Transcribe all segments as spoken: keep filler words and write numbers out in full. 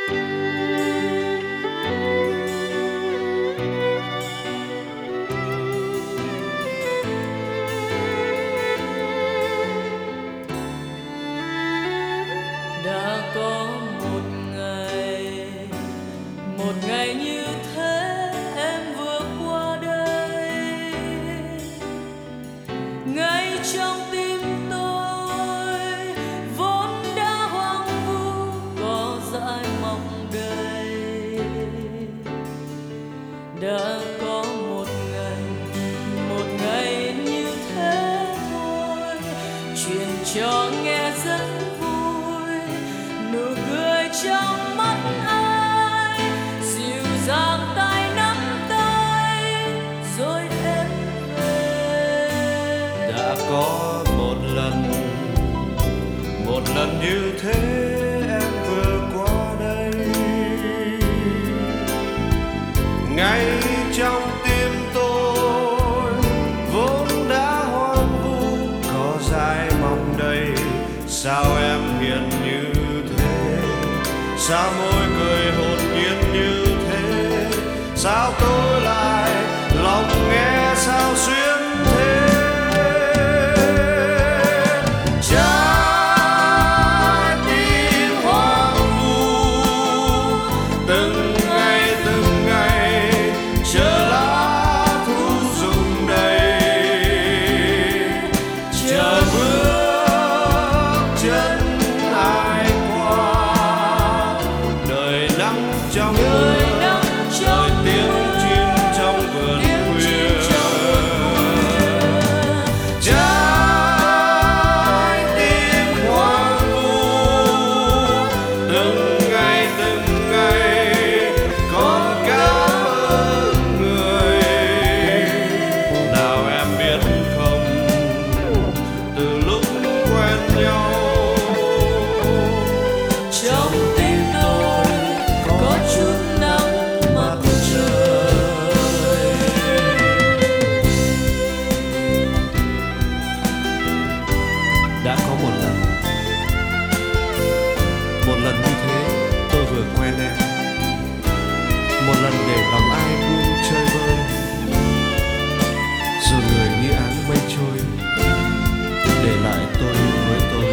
Đã có một ngày, một ngày như thế em vừa qua đây, ngay trong tim tôi vốn đã hoang vu cỏ dại mọc đầy. Đã có một ngày, một ngày như thế thôi, chuyện cho nghe rất nụ cười trong mắt ai, dịu dàng tay nắm tay rồi em về. Đã có một lần, một lần như thế em vừa qua đây, ngay trong tim tôi vốn đã hoang vu cỏ dại mọc đầy. Sao em hiền như sao môi cười hồn nhiên như thế, sao tôi lại lòng nghe sao xuyên thế. Trái tim hoang vu từng ngày từng ngày chờ lá thu rụng đầy, chờ bước chân ai trong đời nắng trong tiếng chim trong vườn khuya. Trái tim hoang vu từng ngày từng ngày còn cảm ơn người. Nào em biết không, từ lúc quen nhau trong tim tôi có chút nắng mặt trời. Đã có một lần, một lần như thế tôi vừa quen em, một lần để lòng ai buông chơi vơi, rồi người như áng mây trôi, để lại tôi với tôi.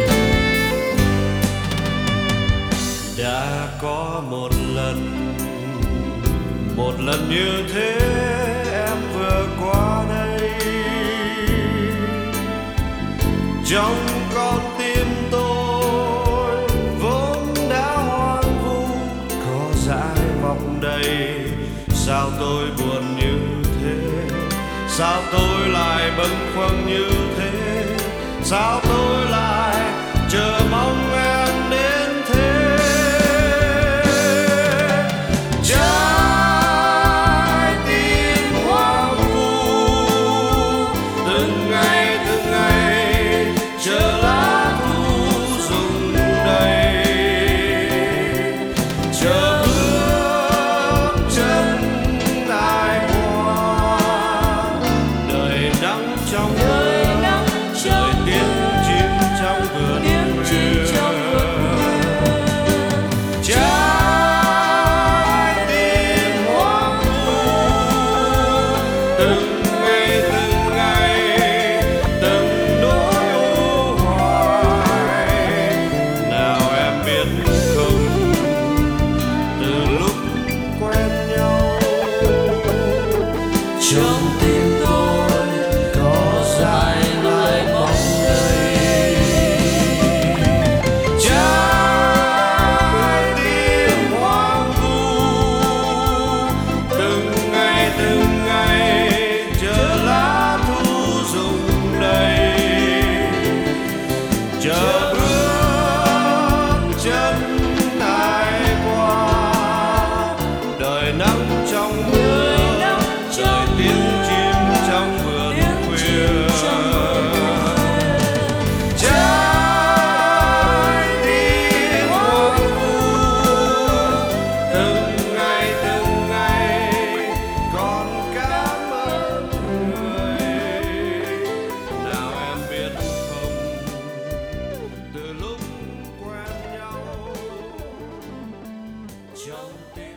Đã có một lần, một lần như thế em vừa qua đây, trong con tim tôi vốn đã hoang vu cỏ dại mọc đầy. Sao tôi buồn như thế, sao tôi lại bâng khuâng như thế, sao tôi lại chờ mong em đến thế. Trái tim hoang vu từng ngày từng ngày chờ lá thu rụng đầy, chờ bước chân ai qua. Đời nắng trong Đời nắng trong tiếng chim trong vườn tiếng chim khuya. trong trong tim